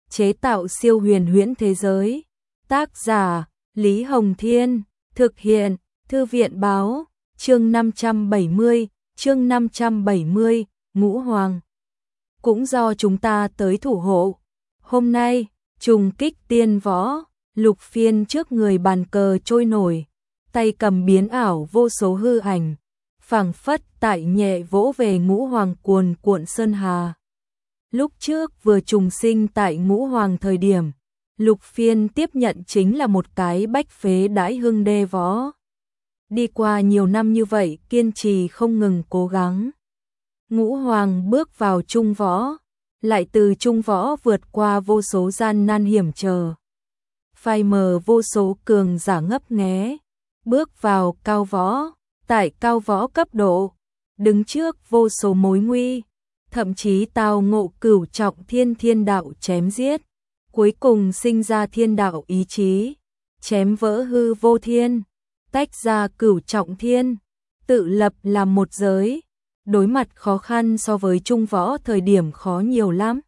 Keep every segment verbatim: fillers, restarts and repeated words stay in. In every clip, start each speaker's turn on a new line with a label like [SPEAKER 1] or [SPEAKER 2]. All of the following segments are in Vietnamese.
[SPEAKER 1] chế tạo siêu huyền huyễn thế giới. Tác giả Lý Hồng Thiên, thực hiện Thư viện Báo, chương năm trăm bảy mươi, chương năm trăm bảy mươi, Ngũ Hoàng. Cũng do chúng ta tới thủ hộ. Hôm nay, trùng kích tiên võ, Lục Phiên trước người bàn cờ trôi nổi, tay cầm biến ảo vô số hư ảnh, phảng phất tại nhẹ vỗ về Ngũ Hoàng cuồn cuộn sơn hà. Lúc trước vừa trùng sinh tại Ngũ Hoàng thời điểm, Lục Phiên tiếp nhận chính là một cái bách phế đãi hưng đê võ. Đi qua nhiều năm như vậy, kiên trì không ngừng cố gắng. Ngũ Hoàng bước vào trung võ, lại từ trung võ vượt qua vô số gian nan hiểm trở, phai mờ vô số cường giả ngấp nghé, bước vào cao võ, tại cao võ cấp độ, đứng trước vô số mối nguy, thậm chí tao ngộ cửu trọng thiên thiên đạo chém giết, cuối cùng sinh ra thiên đạo ý chí, chém vỡ hư vô thiên, tách ra cửu trọng thiên, tự lập làm một giới, đối mặt khó khăn so với trung võ thời điểm khó nhiều lắm.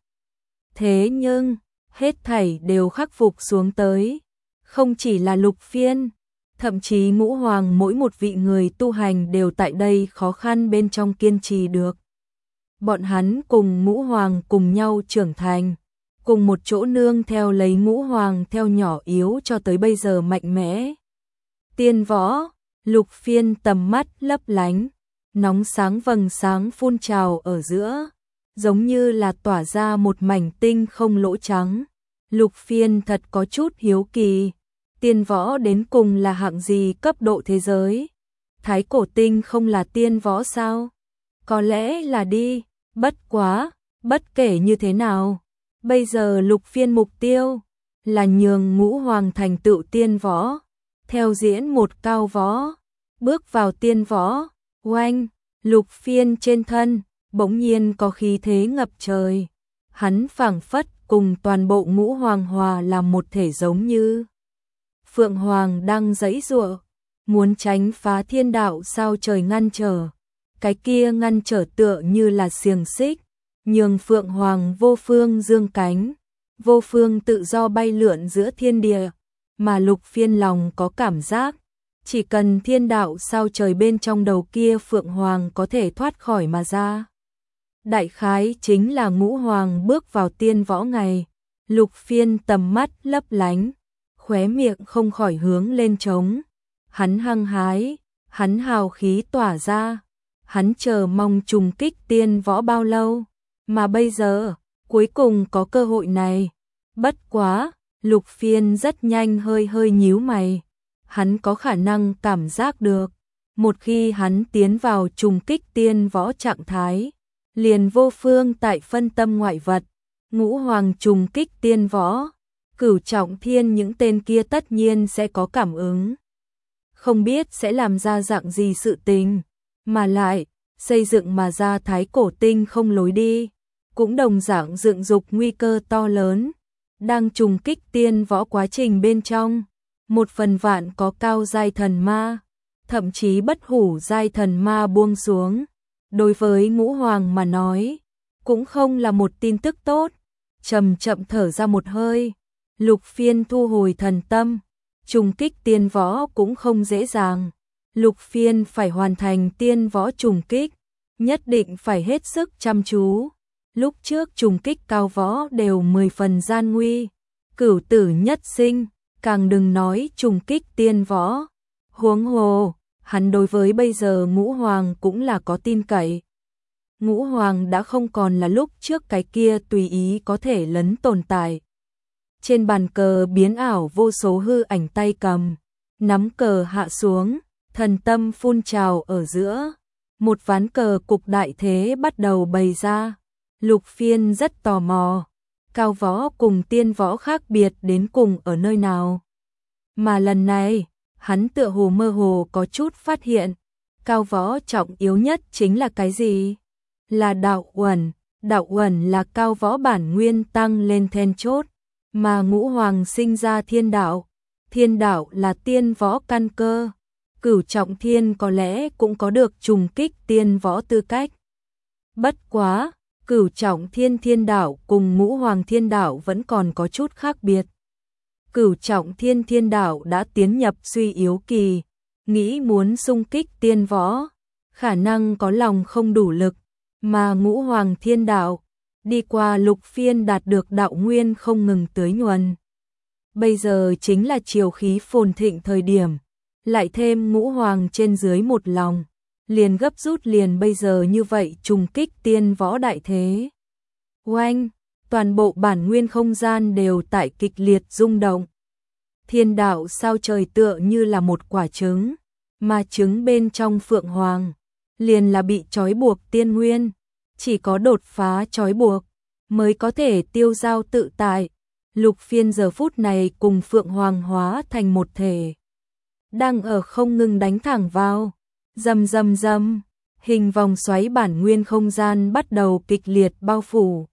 [SPEAKER 1] Thế nhưng, hết thảy đều khắc phục xuống tới, không chỉ là Lục Phiên, thậm chí Ngũ Hoàng mỗi một vị người tu hành đều tại đây khó khăn bên trong kiên trì được. Bọn hắn cùng Ngũ Hoàng cùng nhau trưởng thành, cùng một chỗ nương theo lấy Ngũ Hoàng theo nhỏ yếu cho tới bây giờ mạnh mẽ. Tiên võ, Lục Phiên tầm mắt lấp lánh, nóng sáng vầng sáng phun trào ở giữa, giống như là tỏa ra một mảnh tinh không lỗ trắng. Lục Phiên thật có chút hiếu kỳ, tiên võ đến cùng là hạng gì cấp độ thế giới? Thái cổ tinh không là tiên võ sao? Có lẽ là đi, bất quá, bất kể như thế nào. Bây giờ Lục Phiên mục tiêu là nhường Ngũ Hoàng thành tựu tiên võ, theo diễn một cao võ, bước vào tiên võ. Oanh, Lục Phiên trên thân bỗng nhiên có khí thế ngập trời, hắn phảng phất cùng toàn bộ Ngũ Hoàng hòa làm một thể, giống như Phượng Hoàng đang giãy giụa, muốn tránh phá thiên đạo sao trời ngăn trở, cái kia ngăn trở tựa như là xiềng xích, nhường Phượng Hoàng vô phương dương cánh, vô phương tự do bay lượn giữa thiên địa, mà Lục Phiên lòng có cảm giác, chỉ cần thiên đạo sao trời bên trong đầu kia Phượng Hoàng có thể thoát khỏi mà ra. Đại khái chính là Ngũ Hoàng bước vào tiên võ ngày, Lục Phiên tầm mắt lấp lánh, khóe miệng không khỏi hướng lên trống. Hắn hăng hái, hắn hào khí tỏa ra, hắn chờ mong trùng kích tiên võ bao lâu, mà bây giờ, cuối cùng có cơ hội này. Bất quá, Lục Phiên rất nhanh hơi hơi nhíu mày. Hắn có khả năng cảm giác được, một khi hắn tiến vào trùng kích tiên võ trạng thái, liền vô phương tại phân tâm ngoại vật. Ngũ Hoàng trùng kích tiên võ, cửu trọng thiên những tên kia tất nhiên sẽ có cảm ứng. Không biết sẽ làm ra dạng gì sự tình, mà lại, xây dựng mà ra thái cổ tinh không lối đi, cũng đồng dạng dựng dục nguy cơ to lớn. Đang trùng kích tiên võ quá trình bên trong, một phần vạn có cao giai thần ma, thậm chí bất hủ giai thần ma buông xuống. Đối với Ngũ Hoàng mà nói, cũng không là một tin tức tốt. Chậm chậm thở ra một hơi, Lục Phiên thu hồi thần tâm, trùng kích tiên võ cũng không dễ dàng. Lục Phiên phải hoàn thành tiên võ trùng kích, nhất định phải hết sức chăm chú. Lúc trước trùng kích cao võ đều mười phần gian nguy, cửu tử nhất sinh, càng đừng nói trùng kích tiên võ. Huống hồ, hắn đối với bây giờ Ngũ Hoàng cũng là có tin cậy. Ngũ Hoàng đã không còn là lúc trước cái kia tùy ý có thể lấn tồn tại. Trên bàn cờ biến ảo vô số hư ảnh tay cầm, nắm cờ hạ xuống, thần tâm phun trào ở giữa. Một ván cờ cục đại thế bắt đầu bày ra. Lục Phiên rất tò mò, cao võ cùng tiên võ khác biệt đến cùng ở nơi nào. Mà lần này, hắn tựa hồ mơ hồ có chút phát hiện, cao võ trọng yếu nhất chính là cái gì? Là đạo uẩn, đạo uẩn là cao võ bản nguyên tăng lên then chốt, mà Ngũ Hoàng sinh ra thiên đạo, thiên đạo là tiên võ căn cơ, cửu trọng thiên có lẽ cũng có được trùng kích tiên võ tư cách. Bất quá, Cửu Trọng Thiên Thiên Đạo cùng Ngũ Hoàng Thiên Đạo vẫn còn có chút khác biệt. Cửu Trọng Thiên Thiên Đạo đã tiến nhập suy yếu kỳ, nghĩ muốn xung kích tiên võ, khả năng có lòng không đủ lực, mà Ngũ Hoàng Thiên Đạo đi qua lục phiên đạt được đạo nguyên không ngừng tưới nhuần. Bây giờ chính là chiều khí phồn thịnh thời điểm, lại thêm Ngũ Hoàng trên dưới một lòng, liền gấp rút liền bây giờ như vậy trùng kích tiên võ đại thế. Oanh, toàn bộ bản nguyên không gian đều tại kịch liệt rung động. Thiên đạo sao trời tựa như là một quả trứng, mà trứng bên trong Phượng Hoàng liền là bị trói buộc tiên nguyên, chỉ có đột phá trói buộc mới có thể tiêu dao tự tại. Lục phiên giờ phút này cùng Phượng Hoàng hóa thành một thể, đang ở không ngừng đánh thẳng vào. Rầm rầm rầm, hình vòng xoáy bản nguyên không gian bắt đầu kịch liệt bao phủ.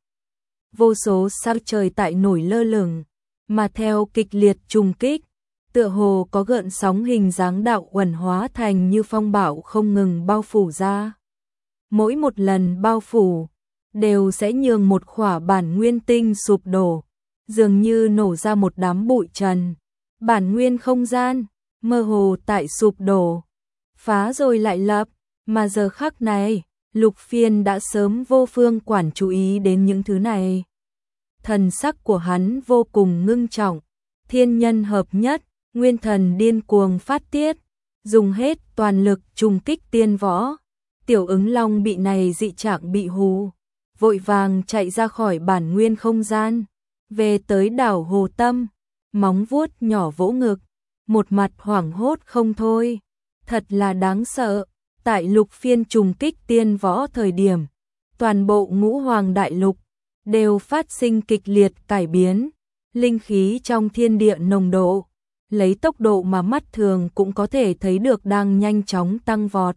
[SPEAKER 1] Vô số sao trời tại nổi lơ lửng, mà theo kịch liệt trùng kích, tựa hồ có gợn sóng hình dáng đạo uẩn hóa thành như phong bạo không ngừng bao phủ ra. Mỗi một lần bao phủ, đều sẽ nhường một khỏa bản nguyên tinh sụp đổ, dường như nổ ra một đám bụi trần. Bản nguyên không gian, mơ hồ tại sụp đổ, phá rồi lại lập, mà giờ khắc này, Lục Phiên đã sớm vô phương quản chú ý đến những thứ này. Thần sắc của hắn vô cùng ngưng trọng, thiên nhân hợp nhất, nguyên thần điên cuồng phát tiết, dùng hết toàn lực trùng kích tiên võ. Tiểu ứng long bị này dị trạng bị hù, vội vàng chạy ra khỏi bản nguyên không gian, về tới đảo Hồ Tâm, móng vuốt nhỏ vỗ ngực, một mặt hoảng hốt không thôi. Thật là đáng sợ, tại Lục Phiên trùng kích tiên võ thời điểm, toàn bộ Ngũ Hoàng đại lục đều phát sinh kịch liệt cải biến, linh khí trong thiên địa nồng độ, lấy tốc độ mà mắt thường cũng có thể thấy được đang nhanh chóng tăng vọt.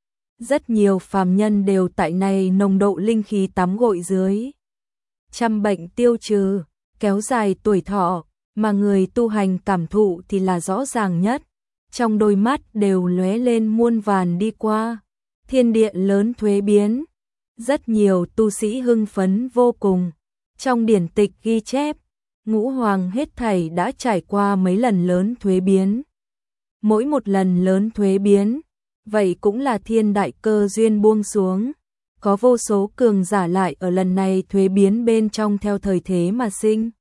[SPEAKER 1] Rất nhiều phàm nhân đều tại này nồng độ linh khí tắm gội dưới. Trăm bệnh tiêu trừ, kéo dài tuổi thọ, mà người tu hành cảm thụ thì là rõ ràng nhất. Trong đôi mắt đều lóe lên muôn vàn đi qua, thiên địa lớn thuế biến. Rất nhiều tu sĩ hưng phấn vô cùng. Trong điển tịch ghi chép, Ngũ Hoàng hết thảy đã trải qua mấy lần lớn thuế biến. Mỗi một lần lớn thuế biến, vậy cũng là thiên đại cơ duyên buông xuống. Có vô số cường giả lại ở lần này thuế biến bên trong theo thời thế mà sinh.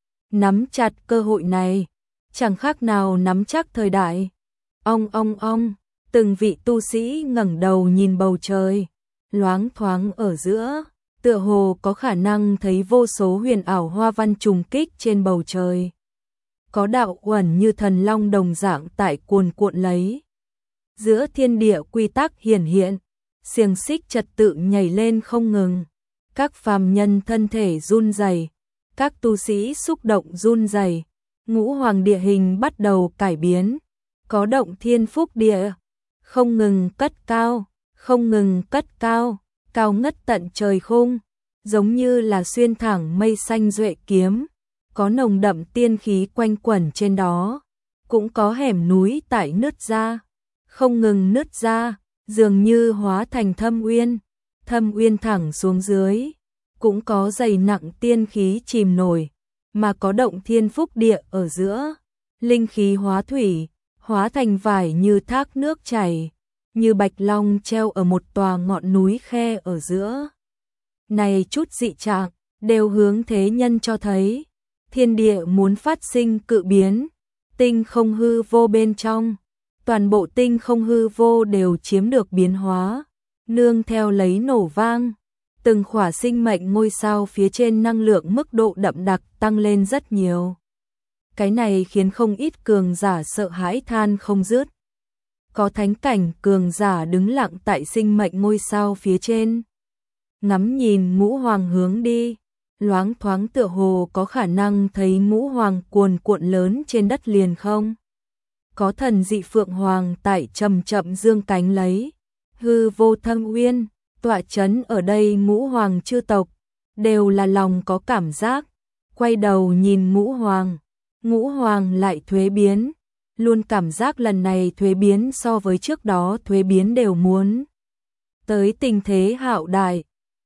[SPEAKER 1] Nắm chặt cơ hội này, chẳng khác nào nắm chắc thời đại. Ong ong ong, từng vị tu sĩ ngẩng đầu nhìn bầu trời, loáng thoáng ở giữa, tựa hồ có khả năng thấy vô số huyền ảo hoa văn trùng kích trên bầu trời. Có đạo uẩn như thần long đồng dạng tại cuồn cuộn lấy. Giữa thiên địa quy tắc hiển hiện, xiềng xích trật tự nhảy lên không ngừng. Các phàm nhân thân thể run rẩy, các tu sĩ xúc động run rẩy. Ngũ Hoàng địa hình bắt đầu cải biến. Có động thiên phúc địa, không ngừng cất cao, không ngừng cất cao, cao ngất tận trời khung, giống như là xuyên thẳng mây xanh duệ kiếm, có nồng đậm tiên khí quanh quẩn trên đó, cũng có hẻm núi tại nứt ra, không ngừng nứt ra, dường như hóa thành thâm uyên, thâm uyên thẳng xuống dưới, cũng có dày nặng tiên khí chìm nổi, mà có động thiên phúc địa ở giữa, linh khí hóa thủy, hóa thành vải như thác nước chảy, như bạch long treo ở một tòa ngọn núi khe ở giữa. Này chút dị trạng, đều hướng thế nhân cho thấy, thiên địa muốn phát sinh cự biến, tinh không hư vô bên trong, toàn bộ tinh không hư vô đều chiếm được biến hóa, nương theo lấy nổ vang, từng khỏa sinh mệnh ngôi sao phía trên năng lượng mức độ đậm đặc tăng lên rất nhiều. Cái này khiến không ít cường giả sợ hãi than không dứt. Có thánh cảnh cường giả đứng lặng tại sinh mệnh ngôi sao phía trên, ngắm nhìn Ngũ Hoàng hướng đi, loáng thoáng tựa hồ có khả năng thấy Ngũ Hoàng cuồn cuộn lớn trên đất liền không. Có thần dị Phượng Hoàng tại chậm chậm dương cánh lấy, hư vô thâm uyên, tọa chấn ở đây Ngũ Hoàng chư tộc, đều là lòng có cảm giác, quay đầu nhìn Ngũ Hoàng. Ngũ Hoàng lại thuế biến, luôn cảm giác lần này thuế biến so với trước đó thuế biến đều muốn. Tới tình thế hạo đại,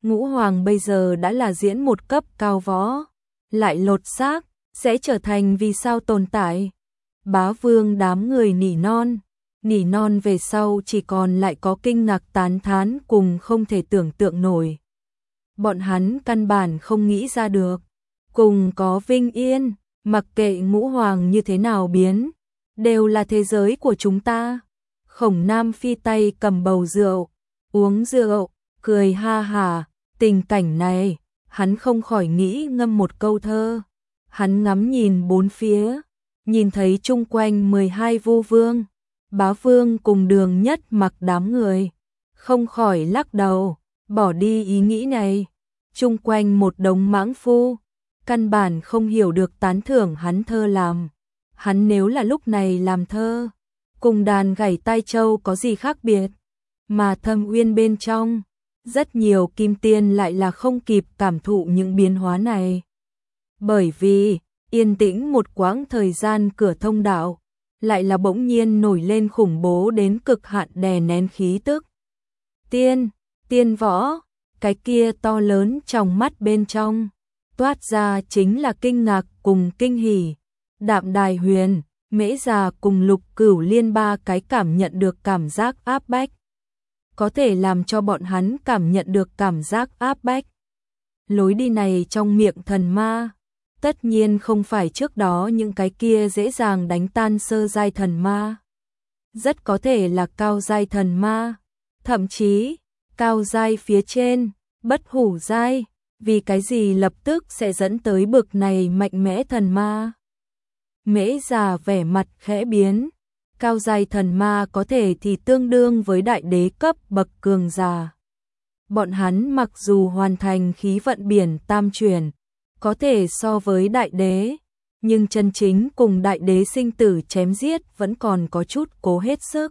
[SPEAKER 1] Ngũ Hoàng bây giờ đã là diễn một cấp cao võ, lại lột xác, sẽ trở thành vì sao tồn tại. Bá Vương đám người nỉ non, nỉ non về sau chỉ còn lại có kinh ngạc tán thán cùng không thể tưởng tượng nổi. Bọn hắn căn bản không nghĩ ra được, cùng có vinh yên, mặc kệ Ngũ Hoàng như thế nào biến, đều là thế giới của chúng ta. Khổng Nam Phi tay cầm bầu rượu, uống rượu, cười ha hả, tình cảnh này, hắn không khỏi nghĩ ngâm một câu thơ. Hắn ngắm nhìn bốn phía, nhìn thấy chung quanh mười hai vu vương, Bá Vương cùng Đường Nhất Mặc đám người, không khỏi lắc đầu, bỏ đi ý nghĩ này. Chung quanh một đống mãng phu, căn bản không hiểu được tán thưởng hắn thơ làm. Hắn nếu là lúc này làm thơ, cùng đàn gảy tai châu có gì khác biệt, mà Thâm Uyên bên trong, rất nhiều kim tiên lại là không kịp cảm thụ những biến hóa này. Bởi vì, yên tĩnh một quãng thời gian cửa thông đạo, lại là bỗng nhiên nổi lên khủng bố đến cực hạn đè nén khí tức. Tiên, tiên võ, cái kia to lớn trong mắt bên trong, toát ra chính là kinh ngạc cùng kinh hỉ. Đạm Đài Huyền, Mễ Già cùng Lục Cửu Liên ba cái cảm nhận được cảm giác áp bách. Có thể làm cho bọn hắn cảm nhận được cảm giác áp bách. Lối đi này trong miệng thần ma, tất nhiên không phải trước đó những cái kia dễ dàng đánh tan sơ giai thần ma. Rất có thể là cao giai thần ma, thậm chí cao giai phía trên, bất hủ giai, vì cái gì lập tức sẽ dẫn tới bực này mạnh mẽ thần ma. Mễ Già vẻ mặt khẽ biến, cao giai thần ma có thể thì tương đương với đại đế cấp bậc cường giả. Bọn hắn mặc dù hoàn thành khí vận biển tam chuyển, có thể so với đại đế, nhưng chân chính cùng đại đế sinh tử chém giết vẫn còn có chút cố hết sức.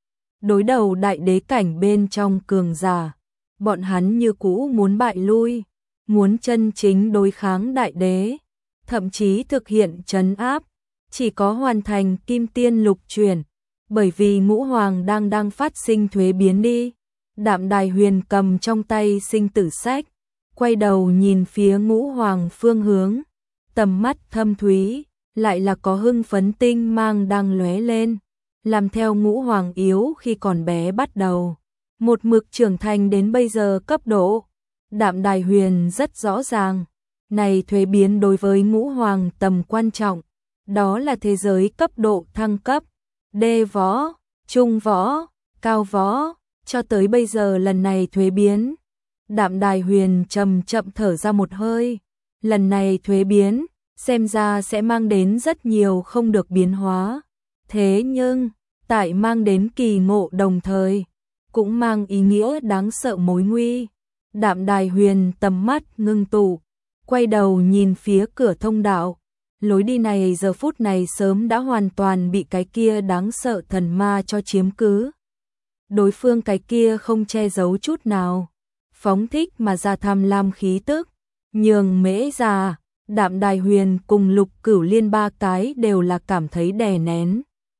[SPEAKER 1] Đối đầu đại đế cảnh bên trong cường giả, bọn hắn như cũ muốn bại lui, muốn chân chính đối kháng đại đế, thậm chí thực hiện trấn áp, chỉ có hoàn thành kim tiên lục chuyển, bởi vì Ngũ Hoàng đang đang phát sinh thuế biến đi. Đạm Đài Huyền cầm trong tay sinh tử sách, quay đầu nhìn phía Ngũ Hoàng phương hướng, tầm mắt thâm thúy, lại là có hưng phấn tinh mang đang lóe lên, làm theo Ngũ Hoàng yếu khi còn bé bắt đầu, một mực trưởng thành đến bây giờ cấp độ. Đạm Đài Huyền rất rõ ràng, này thuế biến đối với Ngũ Hoàng tầm quan trọng, đó là thế giới cấp độ thăng cấp, đê võ, trung võ, cao võ, cho tới bây giờ lần này thuế biến. Đạm Đài Huyền chậm chậm thở ra một hơi, lần này thuế biến, xem ra sẽ mang đến rất nhiều không được biến hóa. Thế nhưng, tại mang đến kỳ ngộ đồng thời, cũng mang ý nghĩa đáng sợ mối nguy. Đạm Đài Huyền tầm mắt ngưng tụ, quay đầu nhìn phía cửa thông đạo. Lối đi này giờ phút này sớm đã hoàn toàn bị cái kia đáng sợ thần ma cho chiếm cứ. Đối phương cái kia không che giấu chút nào, phóng thích mà ra tham lam khí tức, nhường Mễ Già, Đạm Đài Huyền cùng Lục Cửu Liên ba cái đều là cảm thấy đè nén.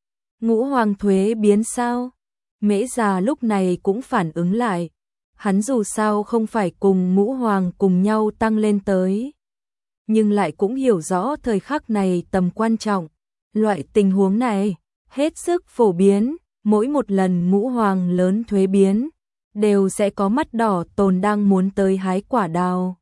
[SPEAKER 1] Ngũ Hoàng thuế biến sao? Mễ Già lúc này cũng phản ứng lại, hắn dù sao không phải cùng Ngũ Hoàng cùng nhau tăng lên tới, nhưng lại cũng hiểu rõ thời khắc này tầm quan trọng. Loại tình huống này hết sức phổ biến, mỗi một lần Ngũ Hoàng lớn thuế biến, đều sẽ có mắt đỏ tồn đang muốn tới hái quả đào.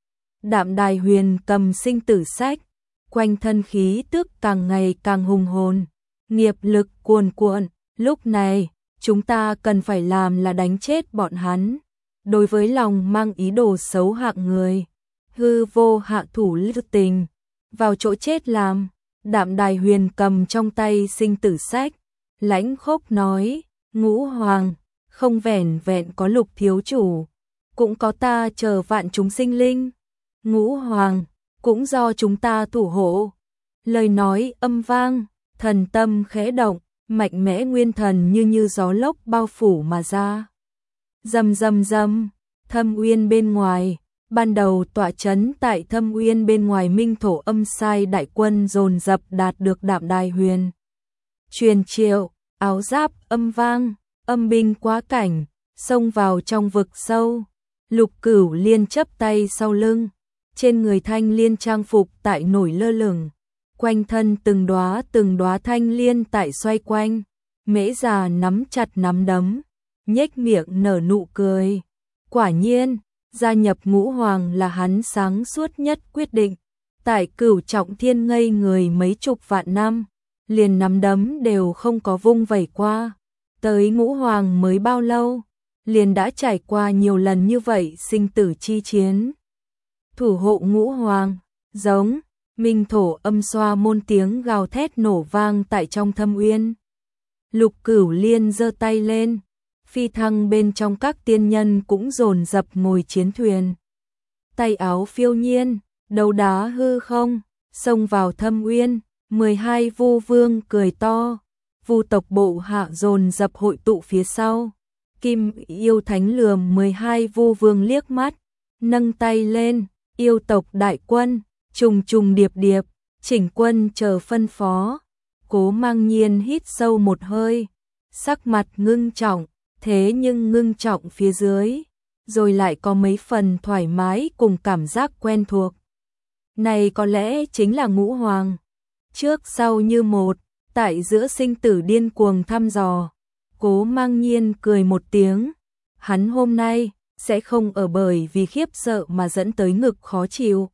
[SPEAKER 1] Đạm Đài Huyền cầm sinh tử sách, quanh thân khí tức càng ngày càng hùng hồn, nghiệp lực cuồn cuộn. Lúc này, chúng ta cần phải làm là đánh chết bọn hắn. Đối với lòng mang ý đồ xấu hạng người, hư vô hạ thủ lưu tình, vào chỗ chết làm. Đạm Đài Huyền cầm trong tay sinh tử sách, lãnh khốc nói, Ngũ Hoàng, không vẻn vẹn có Lục thiếu chủ, cũng có ta chờ vạn chúng sinh linh. Ngũ Hoàng, cũng do chúng ta thủ hộ. Lời nói âm vang, thần tâm khẽ động, mạnh mẽ nguyên thần như như gió lốc bao phủ mà ra. Rầm rầm rầm, Thâm Uyên bên ngoài, ban đầu tọa trấn tại Thâm Uyên bên ngoài Minh Thổ Âm Sai đại quân dồn dập đạt được Đạm Đài Huyền truyền triệu, áo giáp âm vang, âm binh quá cảnh, xông vào trong vực sâu. Lục Cửu Liên chắp tay sau lưng, trên người thanh liên trang phục tại nổi lơ lửng, quanh thân từng đóa từng đóa thanh liên tại xoay quanh, Mễ Già nắm chặt nắm đấm, nhếch miệng nở nụ cười. Quả nhiên, gia nhập Ngũ Hoàng là hắn sáng suốt nhất quyết định. Tại Cửu Trọng Thiên ngây người mấy chục vạn năm, liền nắm đấm đều không có vung vẩy qua. Tới Ngũ Hoàng mới bao lâu, liền đã trải qua nhiều lần như vậy sinh tử chi chiến. Thủ hộ Ngũ Hoàng, giống, minh thổ âm xoa môn tiếng gào thét nổ vang tại trong thâm uyên. Lục Cửu Liên giơ tay lên, phi thăng bên trong các tiên nhân cũng dồn dập ngồi chiến thuyền. Tay áo phiêu nhiên, đầu đá hư không, xông vào thâm uyên, mười hai vu vương cười to, vu tộc bộ hạ dồn dập hội tụ phía sau. Kim yêu thánh lườm mười hai vu vương liếc mắt, nâng tay lên, yêu tộc đại quân, trùng trùng điệp điệp, chỉnh quân chờ phân phó. Cố Mang Nhiên hít sâu một hơi, sắc mặt ngưng trọng, thế nhưng ngưng trọng phía dưới, rồi lại có mấy phần thoải mái cùng cảm giác quen thuộc. Này có lẽ chính là Ngũ Hoàng, trước sau như một, tại giữa sinh tử điên cuồng thăm dò. Cố Mang Nhiên cười một tiếng, hắn hôm nay sẽ không ở bởi vì khiếp sợ mà dẫn tới ngực khó chịu.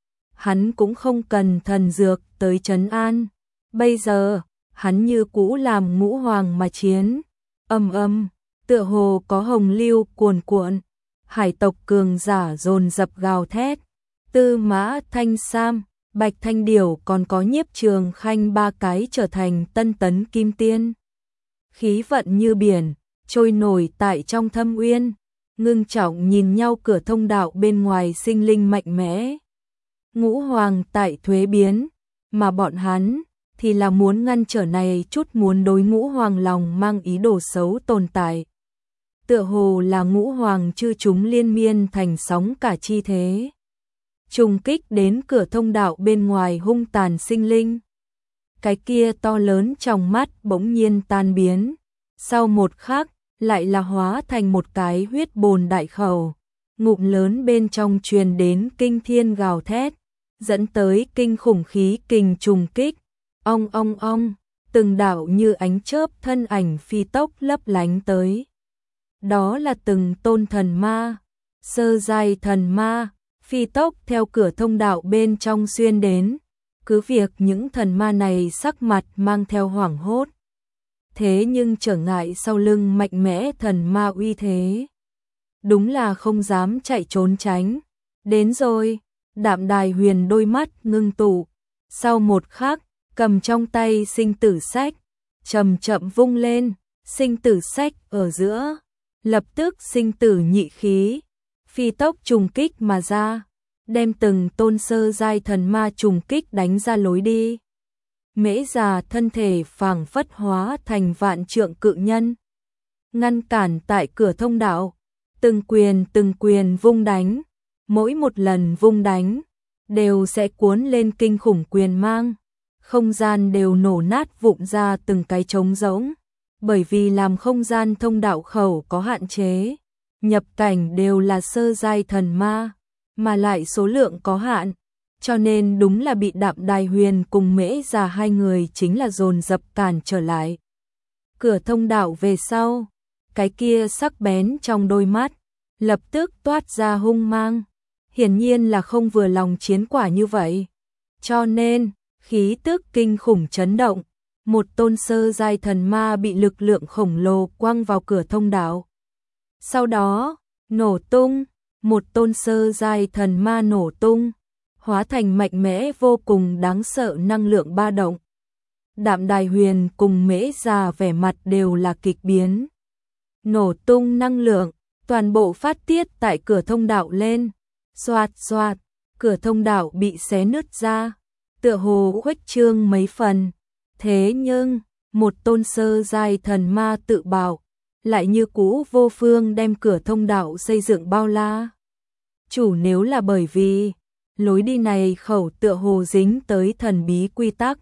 [SPEAKER 1] Hắn cũng không cần thần dược tới trấn an, bây giờ, hắn như cũ làm Ngũ Hoàng mà chiến. Âm âm, tựa hồ có hồng lưu cuồn cuộn, hải tộc cường giả dồn dập gào thét. Tư Mã Thanh Sam, Bạch Thanh Điểu còn có Nhiếp Trường Khanh ba cái trở thành tân tấn kim tiên. Khí vận như biển, trôi nổi tại trong thâm uyên, ngưng trọng nhìn nhau cửa thông đạo bên ngoài sinh linh mạnh mẽ. Ngũ Hoàng tại thuế biến, mà bọn hắn thì là muốn ngăn trở này chút muốn đối Ngũ Hoàng lòng mang ý đồ xấu tồn tại. Tựa hồ là Ngũ Hoàng chư chúng liên miên thành sóng cả chi thế, trùng kích đến cửa thông đạo bên ngoài hung tàn sinh linh. Cái kia to lớn trong mắt bỗng nhiên tan biến, sau một khắc lại là hóa thành một cái huyết bồn đại khẩu, ngụm lớn bên trong truyền đến kinh thiên gào thét, dẫn tới kinh khủng khí kình trùng kích. Ong ong ong, từng đạo như ánh chớp thân ảnh phi tốc lấp lánh tới. Đó là từng tôn thần ma, sơ giai thần ma, phi tốc theo cửa thông đạo bên trong xuyên đến. Cứ việc những thần ma này sắc mặt mang theo hoảng hốt, thế nhưng trở ngại sau lưng mạnh mẽ thần ma uy thế, đúng là không dám chạy trốn tránh. Đến rồi, Đạm Đài Huyền đôi mắt ngưng tụ, sau một khắc, cầm trong tay sinh tử sách, chậm chậm vung lên, sinh tử sách ở giữa, lập tức sinh tử nhị khí, phi tốc trùng kích mà ra, đem từng tôn sơ giai thần ma trùng kích đánh ra lối đi. Mễ Già thân thể phảng phất hóa thành vạn trượng cự nhân, ngăn cản tại cửa thông đạo, từng quyền từng quyền vung đánh, mỗi một lần vung đánh đều sẽ cuốn lên kinh khủng quyền mang, không gian đều nổ nát vụn ra từng cái trống rỗng, bởi vì làm không gian thông đạo khẩu có hạn chế, nhập cảnh đều là sơ giai thần ma, mà lại số lượng có hạn, cho nên đúng là bị Đạm Đài Huyền cùng Mễ Già hai người chính là dồn dập cản trở lại. Cửa thông đạo về sau, cái kia sắc bén trong đôi mắt, lập tức toát ra hung mang, hiển nhiên là không vừa lòng chiến quả như vậy. Cho nên, khí tức kinh khủng chấn động, một tôn sơ giai thần ma bị lực lượng khổng lồ quăng vào cửa thông đạo. Sau đó, nổ tung, một tôn sơ giai thần ma nổ tung, hóa thành mạnh mẽ vô cùng đáng sợ năng lượng ba động. Đạm Đài Huyền cùng Mễ Già vẻ mặt đều là kịch biến. Nổ tung năng lượng, toàn bộ phát tiết tại cửa thông đạo lên. Xoạt xoạt, cửa thông đạo bị xé nứt ra, tựa hồ khuếch trương mấy phần. Thế nhưng, một tôn sơ giai thần ma tự bảo, lại như cũ vô phương đem cửa thông đạo xây dựng bao la. Chủ nếu là bởi vì lối đi này khẩu tựa hồ dính tới thần bí quy tắc.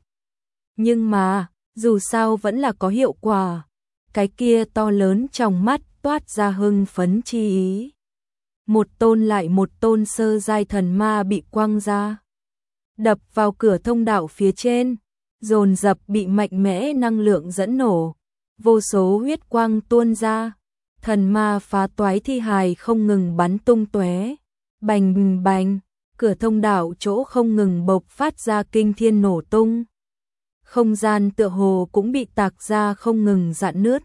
[SPEAKER 1] Nhưng mà, dù sao vẫn là có hiệu quả. Cái kia to lớn trong mắt toát ra hưng phấn chi ý. một tôn lại một tôn sơ giai thần ma bị quăng ra, đập vào cửa thông đạo phía trên, dồn dập bị mạnh mẽ năng lượng dẫn nổ, vô số huyết quang tuôn ra, thần ma phá toái thi hài không ngừng bắn tung tóe, bành bành, cửa thông đạo chỗ không ngừng bộc phát ra kinh thiên nổ tung. Không gian tựa hồ cũng bị tạc ra không ngừng rạn nứt.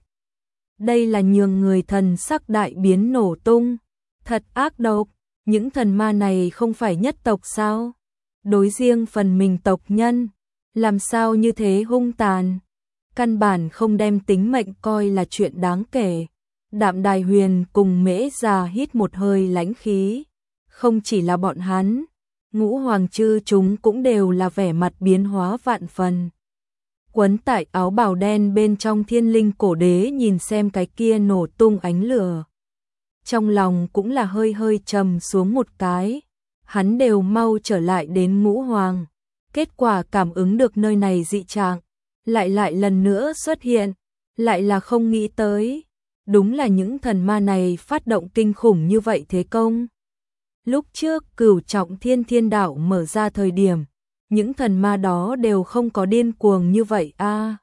[SPEAKER 1] Đây là nhường người thần sắc đại biến nổ tung, thật ác độc, những thần ma này không phải nhất tộc sao? Đối riêng phần mình tộc nhân, làm sao như thế hung tàn, căn bản không đem tính mệnh coi là chuyện đáng kể. Đạm Đài Huyền cùng Mễ Già hít một hơi lãnh khí, không chỉ là bọn hắn, Ngũ Hoàng chư chúng cũng đều là vẻ mặt biến hóa vạn phần. Quấn tại áo bào đen bên trong Thiên Linh Cổ Đế nhìn xem cái kia nổ tung ánh lửa, trong lòng cũng là hơi hơi trầm xuống một cái. Hắn đều mau trở lại đến Ngũ Hoàng, kết quả cảm ứng được nơi này dị trạng, lại lại lần nữa xuất hiện, lại là không nghĩ tới, đúng là những thần ma này phát động kinh khủng như vậy thế công. Lúc trước Cửu Trọng Thiên Thiên Đạo mở ra thời điểm, những thần ma đó đều không có điên cuồng như vậy a. À,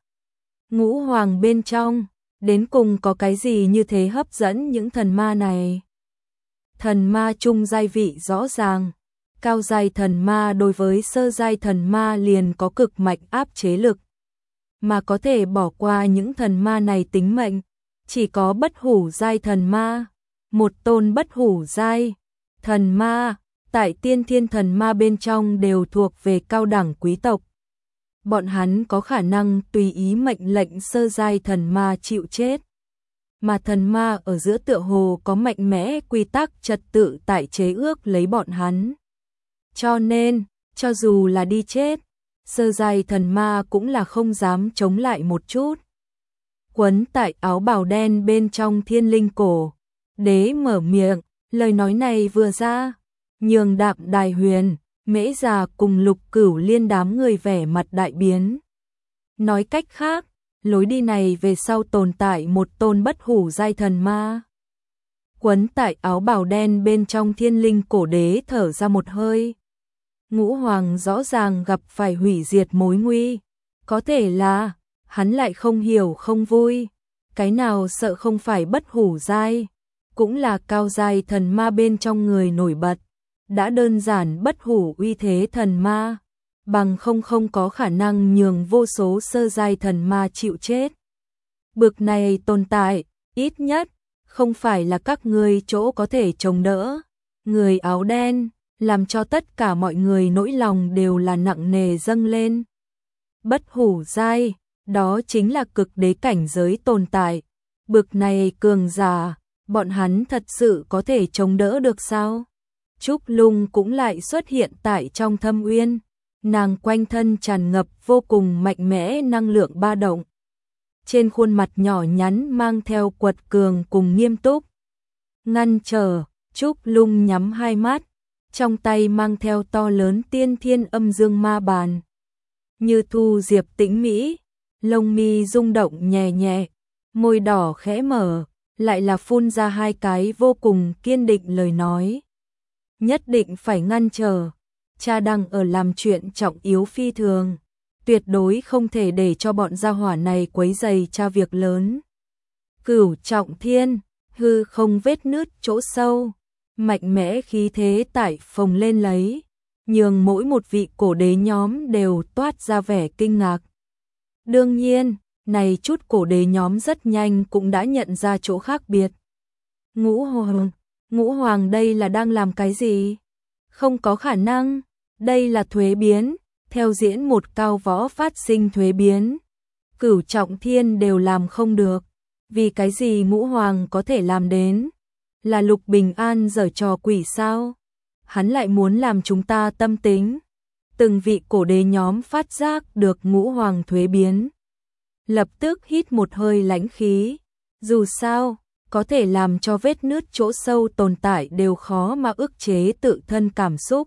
[SPEAKER 1] Ngũ Hoàng bên trong, đến cùng có cái gì như thế hấp dẫn những thần ma này? Thần ma trung giai vị rõ ràng, cao giai thần ma đối với sơ giai thần ma liền có cực mạnh áp chế lực, mà có thể bỏ qua những thần ma này tính mệnh, chỉ có bất hủ giai thần ma, một tôn bất hủ giai thần ma, tại tiên thiên thần ma bên trong đều thuộc về cao đẳng quý tộc. Bọn hắn có khả năng tùy ý mệnh lệnh sơ giai thần ma chịu chết. Mà thần ma ở giữa tựa hồ có mạnh mẽ quy tắc trật tự tại chế ước lấy bọn hắn. Cho nên, cho dù là đi chết, sơ giai thần ma cũng là không dám chống lại một chút. Quấn tại áo bào đen bên trong Thiên Linh Cổ Đế mở miệng, lời nói này vừa ra, nhường Đạm Đài Huyền, Mễ Già cùng Lục Cửu Liên đám người vẻ mặt đại biến. Nói cách khác, lối đi này về sau tồn tại một tôn bất hủ giai thần ma. Quấn tại áo bào đen bên trong Thiên Linh Cổ Đế thở ra một hơi. Ngũ Hoàng rõ ràng gặp phải hủy diệt mối nguy, có thể là hắn lại không hiểu không vui, cái nào sợ không phải bất hủ giai, cũng là cao giai thần ma bên trong người nổi bật, đã đơn giản bất hủ uy thế thần ma, bằng không không có khả năng nhường vô số sơ giai thần ma chịu chết. Bực này tồn tại, ít nhất không phải là các ngươi chỗ có thể chống đỡ. Người áo đen làm cho tất cả mọi người nỗi lòng đều là nặng nề dâng lên. Bất hủ giai, đó chính là cực đế cảnh giới tồn tại. Bực này cường giả, bọn hắn thật sự có thể chống đỡ được sao? Trúc Lung cũng lại xuất hiện tại trong thâm uyên, nàng quanh thân tràn ngập vô cùng mạnh mẽ năng lượng ba động. Trên khuôn mặt nhỏ nhắn mang theo quật cường cùng nghiêm túc. Ngăn trở, Trúc Lung nhắm hai mắt, trong tay mang theo to lớn tiên thiên âm dương ma bàn. Như thu diệp tĩnh mỹ, lông mi rung động nhẹ nhẹ, môi đỏ khẽ mở, lại là phun ra hai cái vô cùng kiên định lời nói. Nhất định phải ngăn trở, cha đang ở làm chuyện trọng yếu phi thường, tuyệt đối không thể để cho bọn gia hỏa này quấy rầy cha việc lớn. Cửu Trọng Thiên, hư không vết nứt chỗ sâu, mạnh mẽ khí thế tải phồng lên lấy, nhường mỗi một vị cổ đế nhóm đều toát ra vẻ kinh ngạc. Đương nhiên, này chút cổ đế nhóm rất nhanh cũng đã nhận ra chỗ khác biệt. Ngũ Hoàng, Ngũ Hoàng đây là đang làm cái gì? Không có khả năng, đây là thuế biến, theo diễn một cao võ phát sinh thuế biến. Cửu Trọng Thiên đều làm không được, vì cái gì Ngũ Hoàng có thể làm đến? Là Lục Bình An giở trò quỷ sao? Hắn lại muốn làm chúng ta tâm tính. Từng vị cổ đế nhóm phát giác được Ngũ Hoàng thuế biến, lập tức hít một hơi lãnh khí. Dù sao, có thể làm cho vết nứt chỗ sâu tồn tại đều khó mà ức chế tự thân cảm xúc.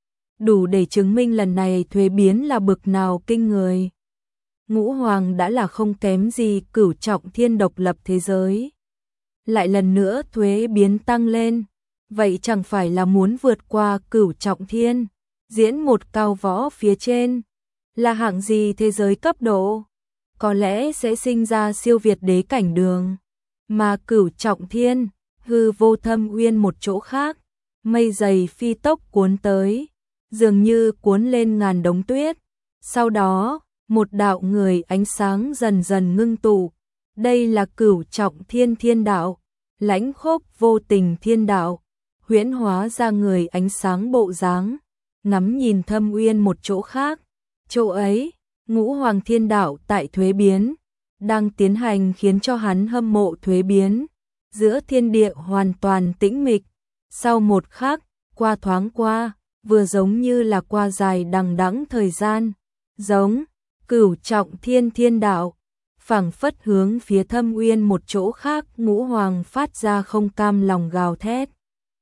[SPEAKER 1] Đủ để chứng minh lần này thuế biến là bực nào kinh người. Ngũ Hoàng đã là không kém gì Cửu Trọng Thiên độc lập thế giới. Lại lần nữa thuế biến tăng lên, vậy chẳng phải là muốn vượt qua Cửu Trọng Thiên, diễn một cao võ phía trên, là hạng gì thế giới cấp độ, có lẽ sẽ sinh ra siêu việt đế cảnh đường, mà Cửu Trọng Thiên, Hư Vô Thâm Uyên một chỗ khác, mây dày phi tốc cuốn tới, dường như cuốn lên ngàn đống tuyết, sau đó, một đạo người ánh sáng dần dần ngưng tụ, đây là Cửu Trọng Thiên Thiên Đạo, lãnh khốc vô tình thiên đạo, huyễn hóa ra người ánh sáng bộ dáng, ngắm nhìn Thâm Uyên một chỗ khác, chỗ ấy, Ngũ Hoàng Thiên Đạo tại thuế biến, đang tiến hành khiến cho hắn hâm mộ thuế biến, giữa thiên địa hoàn toàn tĩnh mịch, sau một khắc, qua thoáng qua, vừa giống như là qua dài đằng đẵng thời gian, giống Cửu Trọng Thiên Thiên Đạo, phảng phất hướng phía Thâm Uyên một chỗ khác, Ngũ Hoàng phát ra không cam lòng gào thét.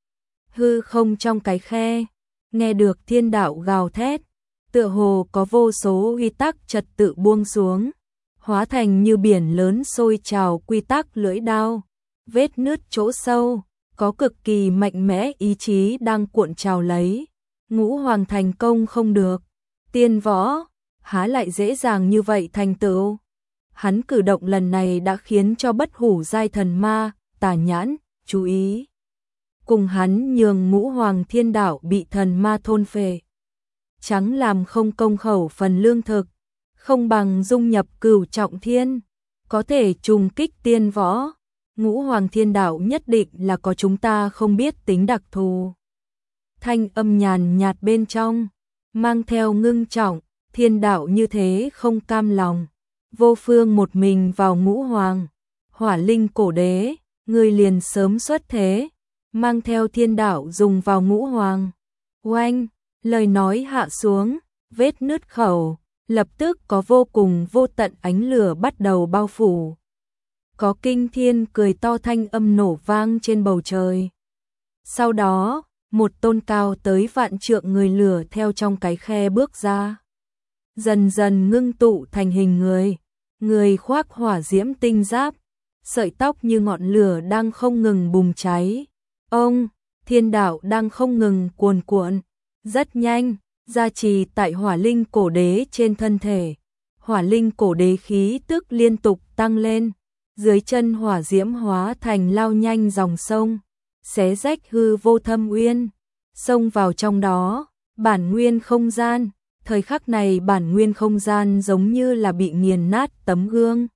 [SPEAKER 1] Hư không trong cái khe, nghe được thiên đạo gào thét, tựa hồ có vô số quy tắc trật tự buông xuống, hóa thành như biển lớn sôi trào quy tắc lưỡi đao, vết nứt chỗ sâu, có cực kỳ mạnh mẽ ý chí đang cuộn trào lấy. Ngũ Hoàng thành công không được, tiên võ, há lại dễ dàng như vậy thành tựu. Hắn cử động lần này đã khiến cho bất hủ giai thần ma, Tà Nhãn, chú ý. Cùng hắn nhường Ngũ Hoàng Thiên Đạo bị thần ma thôn phệ. Trắng làm không công khẩu phần lương thực, không bằng dung nhập Cửu Trọng Thiên, có thể trùng kích tiên võ. Ngũ Hoàng Thiên Đạo nhất định là có chúng ta không biết tính đặc thù. Thanh âm nhàn nhạt bên trong, mang theo ngưng trọng, thiên đạo như thế không cam lòng. Vô phương một mình vào Ngũ Hoàng, Hỏa Linh cổ đế, người liền sớm xuất thế, mang theo thiên đạo dùng vào Ngũ Hoàng. Oanh, lời nói hạ xuống, vết nứt khẩu, lập tức có vô cùng vô tận ánh lửa bắt đầu bao phủ. Có kinh thiên cười to thanh âm nổ vang trên bầu trời. Sau đó, một tôn cao tới vạn trượng người lửa theo trong cái khe bước ra. Dần dần ngưng tụ thành hình người, người khoác hỏa diễm tinh giáp, sợi tóc như ngọn lửa đang không ngừng bùng cháy. Ông, thiên đạo đang không ngừng cuồn cuộn, rất nhanh, gia trì tại hỏa linh cổ đế trên thân thể. Hỏa linh cổ đế khí tức liên tục tăng lên, dưới chân hỏa diễm hóa thành lao nhanh dòng sông, xé rách hư vô thâm uyên, xông vào trong đó, bản nguyên không gian. Thời khắc này bản nguyên không gian giống như là bị nghiền nát tấm gương,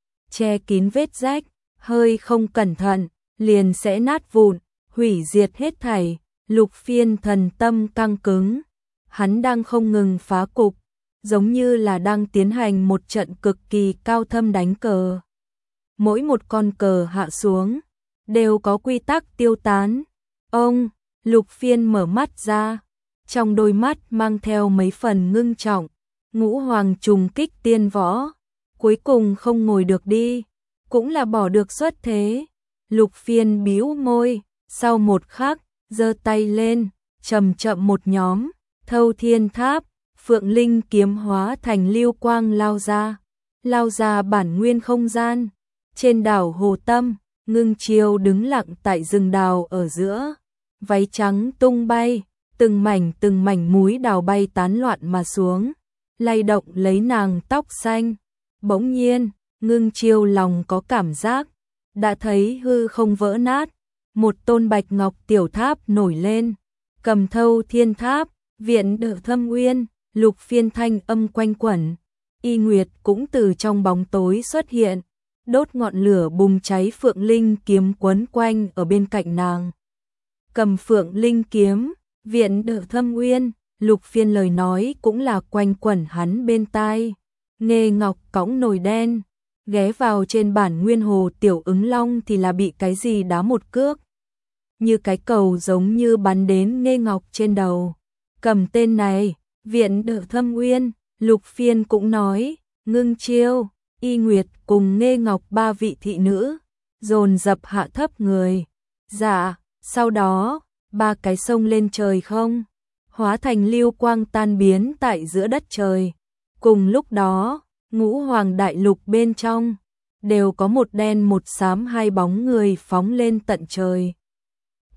[SPEAKER 1] che kín vết rách, hơi không cẩn thận, liền sẽ nát vụn, hủy diệt hết thảy. Lục Phiên thần tâm căng cứng, hắn đang không ngừng phá cục, giống như là đang tiến hành một trận cực kỳ cao thâm đánh cờ. Mỗi một con cờ hạ xuống, đều có quy tắc tiêu tán. Ông, Lục Phiên mở mắt ra, trong đôi mắt mang theo mấy phần ngưng trọng. Ngũ Hoàng trùng kích tiên võ, cuối cùng không ngồi được đi, cũng là bỏ được xuất thế. Lục Phiên bĩu môi, sau một khắc, giơ tay lên, chậm chậm một nhóm, Thâu Thiên Tháp, Phượng Linh kiếm hóa thành lưu quang lao ra, lao ra bản nguyên không gian. Trên đảo Hồ Tâm, Ngưng Chiêu đứng lặng tại rừng đào ở giữa, váy trắng tung bay, từng mảnh từng mảnh múi đào bay tán loạn mà xuống, lay động lấy nàng tóc xanh. Bỗng nhiên, Ngưng Chiêu lòng có cảm giác, đã thấy hư không vỡ nát, một tôn bạch ngọc tiểu tháp nổi lên, cầm Thâu Thiên Tháp, viện đỡ Thâm Uyên. Lục Phiên thanh âm quanh quẩn, Y Nguyệt cũng từ trong bóng tối xuất hiện, đốt ngọn lửa bùng cháy Phượng Linh kiếm quấn quanh ở bên cạnh nàng. Cầm Phượng Linh kiếm, viện đỡ Thâm Uyên. Lục Phiên lời nói cũng là quanh quẩn hắn bên tai. Nghê Ngọc cõng nồi đen, ghé vào trên bản nguyên hồ tiểu ứng long thì là bị cái gì đá một cước, như cái cầu giống như bắn đến Nghê Ngọc trên đầu. Cầm tên này, viện đỡ Thâm Uyên. Lục Phiên cũng nói, Ngưng Chiêu, Y Nguyệt cùng Nghê Ngọc ba vị thị nữ, dồn dập hạ thấp người. Dạ, sau đó, ba cái sông lên trời không, hóa thành lưu quang tan biến tại giữa đất trời. Cùng lúc đó, Ngũ Hoàng đại lục bên trong, đều có một đen một xám hai bóng người phóng lên tận trời.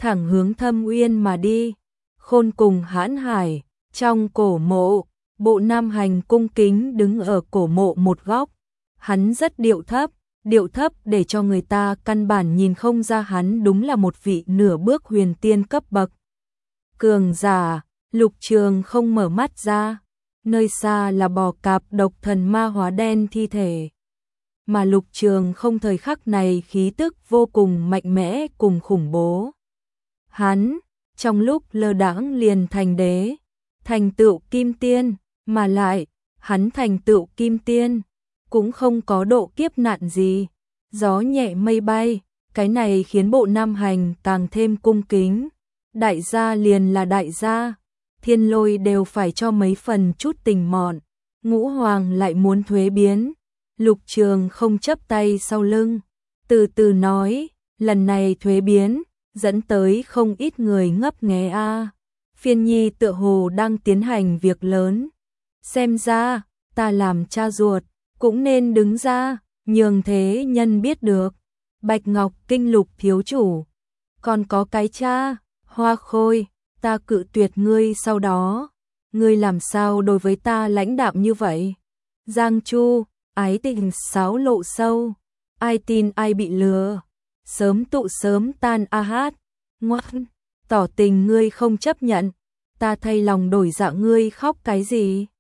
[SPEAKER 1] thẳng hướng Thâm Uyên mà đi. Khôn cùng hãn hải, trong cổ mộ, Bộ Nam Hành cung kính đứng ở cổ mộ một góc. Hắn rất điệu thấp, điệu thấp để cho người ta căn bản nhìn không ra hắn đúng là một vị nửa bước huyền tiên cấp bậc. Cường giả, Lục Trường không mở mắt ra, nơi xa là bò cạp độc thần ma hóa đen thi thể. Mà Lục Trường không thời khắc này khí tức vô cùng mạnh mẽ cùng khủng bố. Hắn, trong lúc lơ đãng liền thành đế, thành tựu kim tiên, mà lại, hắn thành tựu kim tiên, cũng không có độ kiếp nạn gì, gió nhẹ mây bay, cái này khiến Bộ Nam Hành càng thêm cung kính. Đại gia liền là đại gia, Thiên Lôi đều phải cho mấy phần chút tình mọn, Ngũ Hoàng lại muốn thuế biến. Lục Trường không chấp tay sau lưng, từ từ nói, lần này thuế biến, dẫn tới không ít người ngấp nghé a. Phiên Nhi tựa hồ đang tiến hành việc lớn, xem ra, ta làm cha ruột, cũng nên đứng ra, nhường thế nhân biết được. Bạch Ngọc Kinh Lục thiếu chủ, còn có cái cha, Hoa Khôi, ta cự tuyệt ngươi sau đó, ngươi làm sao đối với ta lãnh đạm như vậy? Giang Chu, ái tình sáo lộ sâu, ai tin ai bị lừa, sớm tụ sớm tan a hát, ngoan, tỏ tình ngươi không chấp nhận, ta thay lòng đổi dạ ngươi khóc cái gì?